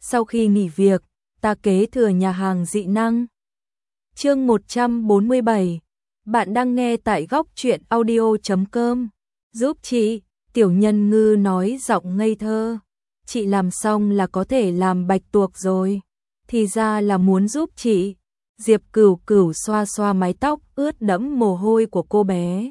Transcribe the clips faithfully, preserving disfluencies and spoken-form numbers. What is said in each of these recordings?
Sau khi nghỉ việc, ta kế thừa nhà hàng dị năng. Chương một trăm bốn mươi bảy. Bạn đang nghe tại góc truyện audio chấm com. Giúp chị, Tiểu Nhân Ngư nói giọng ngây thơ. Chị làm xong là có thể làm bạch tuộc rồi. Thì ra là muốn giúp chị. Diệp Cửu Cửu xoa xoa mái tóc ướt đẫm mồ hôi của cô bé.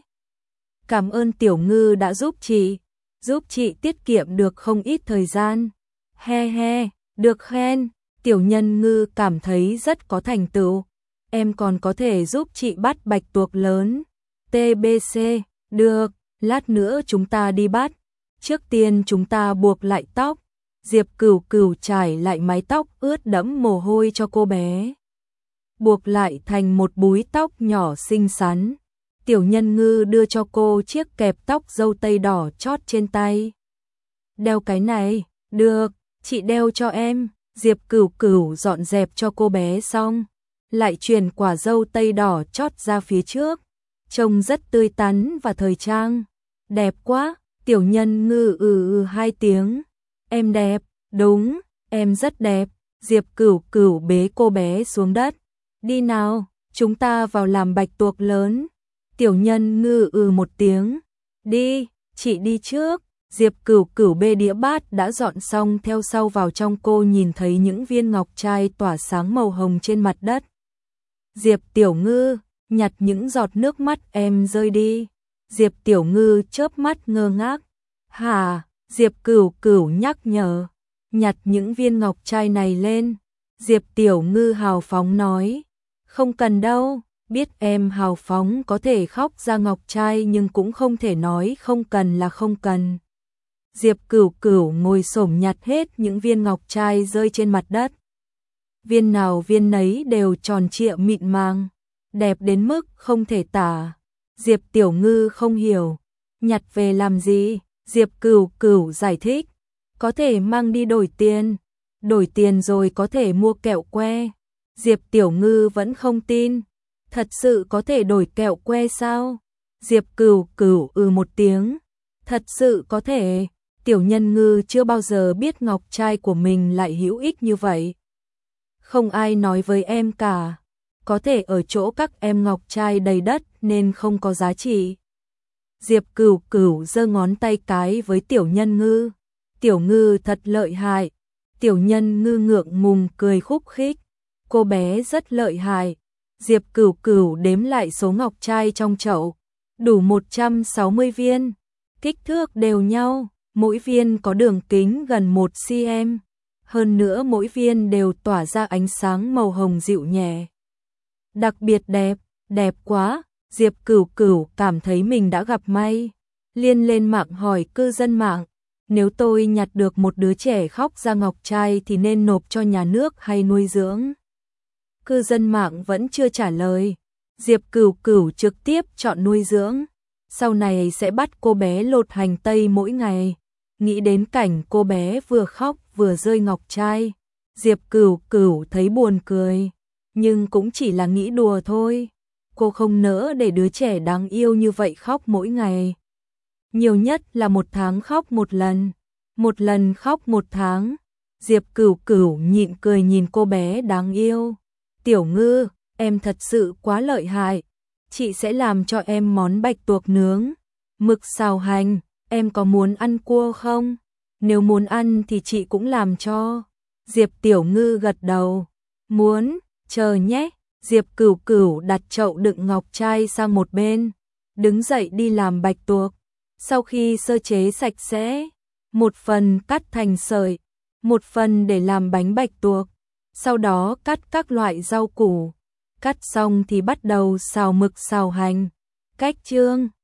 Cảm ơn Tiểu Ngư đã giúp chị, giúp chị tiết kiệm được không ít thời gian. He he, được khen, Tiểu Nhân Ngư cảm thấy rất có thành tựu. Em còn có thể giúp chị bắt bạch tuộc lớn. tê bê xê, được, lát nữa chúng ta đi bắt. Trước tiên chúng ta buộc lại tóc. Diệp Cửu Cửu trải lại mái tóc ướt đẫm mồ hôi cho cô bé. Buộc lại thành một búi tóc nhỏ xinh xắn. Tiểu Nhân Ngư đưa cho cô chiếc kẹp tóc dâu tây đỏ chót trên tay. Đeo cái này, được, chị đeo cho em. Diệp Cửu Cửu dọn dẹp cho cô bé xong, lại truyền quả dâu tây đỏ chót ra phía trước. Trông rất tươi tắn và thời trang. Đẹp quá, Tiểu Nhân Ngư ừ ừ hai tiếng. Em đẹp, đúng, em rất đẹp. Diệp Cửu Cửu bế cô bé xuống đất. Đi nào, chúng ta vào làm bạch tuộc lớn. Tiểu Nhân Ngư ừ một tiếng. Đi, chị đi trước. Diệp Cửu Cửu bê đĩa bát đã dọn xong theo sau vào trong. Cô nhìn thấy những viên ngọc trai tỏa sáng màu hồng trên mặt đất. Diệp Tiểu Ngư, nhặt những giọt nước mắt em rơi đi. Diệp Tiểu Ngư chớp mắt ngơ ngác. Hả? Diệp Cửu Cửu nhắc nhở. Nhặt những viên ngọc trai này lên. Diệp Tiểu Ngư hào phóng nói. Không cần đâu, biết em hào phóng có thể khóc ra ngọc trai nhưng cũng không thể nói không cần là không cần. Diệp Cửu Cửu ngồi xổm nhặt hết những viên ngọc trai rơi trên mặt đất. Viên nào viên nấy đều tròn trịa mịn màng, đẹp đến mức không thể tả. Diệp Tiểu Ngư không hiểu, nhặt về làm gì? Diệp Cửu Cửu giải thích, có thể mang đi đổi tiền, đổi tiền rồi có thể mua kẹo que. Diệp Tiểu Ngư vẫn không tin, thật sự có thể đổi kẹo que sao? Diệp Cửu Cửu ừ một tiếng, thật sự có thể. Tiểu Nhân Ngư chưa bao giờ biết ngọc trai của mình lại hữu ích như vậy. Không ai nói với em cả, có thể ở chỗ các em ngọc trai đầy đất nên không có giá trị. Diệp Cửu Cửu giơ ngón tay cái với Tiểu Nhân Ngư. Tiểu Ngư thật lợi hại. Tiểu Nhân Ngư ngượng ngùng cười khúc khích. Cô bé rất lợi hại. Diệp Cửu Cửu đếm lại số ngọc trai trong chậu, đủ một trăm sáu mươi viên, kích thước đều nhau, mỗi viên có đường kính gần một xăng-ti-mét. Hơn nữa mỗi viên đều tỏa ra ánh sáng màu hồng dịu nhẹ. Đặc biệt đẹp, đẹp quá. Diệp Cửu Cửu cảm thấy mình đã gặp may. Liên lên mạng hỏi cư dân mạng, nếu tôi nhặt được một đứa trẻ khóc ra ngọc trai thì nên nộp cho nhà nước hay nuôi dưỡng? Cư dân mạng vẫn chưa trả lời. Diệp Cửu Cửu trực tiếp chọn nuôi dưỡng. Sau này sẽ bắt cô bé lột hành tây mỗi ngày. Nghĩ đến cảnh cô bé vừa khóc vừa rơi ngọc trai, Diệp Cửu Cửu thấy buồn cười, nhưng cũng chỉ là nghĩ đùa thôi. Cô không nỡ để đứa trẻ đáng yêu như vậy khóc mỗi ngày. Nhiều nhất là một tháng khóc một lần, một lần khóc một tháng. Diệp Cửu Cửu nhịn cười nhìn cô bé đáng yêu. Tiểu Ngư, em thật sự quá lợi hại. Chị sẽ làm cho em món bạch tuộc nướng, mực xào hành. Em có muốn ăn cua không? Nếu muốn ăn thì chị cũng làm cho. Diệp Tiểu Ngư gật đầu. Muốn, chờ nhé. Diệp Cửu Cửu đặt chậu đựng ngọc trai sang một bên, đứng dậy đi làm bạch tuộc. Sau khi sơ chế sạch sẽ, một phần cắt thành sợi, một phần để làm bánh bạch tuộc. Sau đó cắt các loại rau củ. Cắt xong thì bắt đầu xào mực xào hành. Cách chương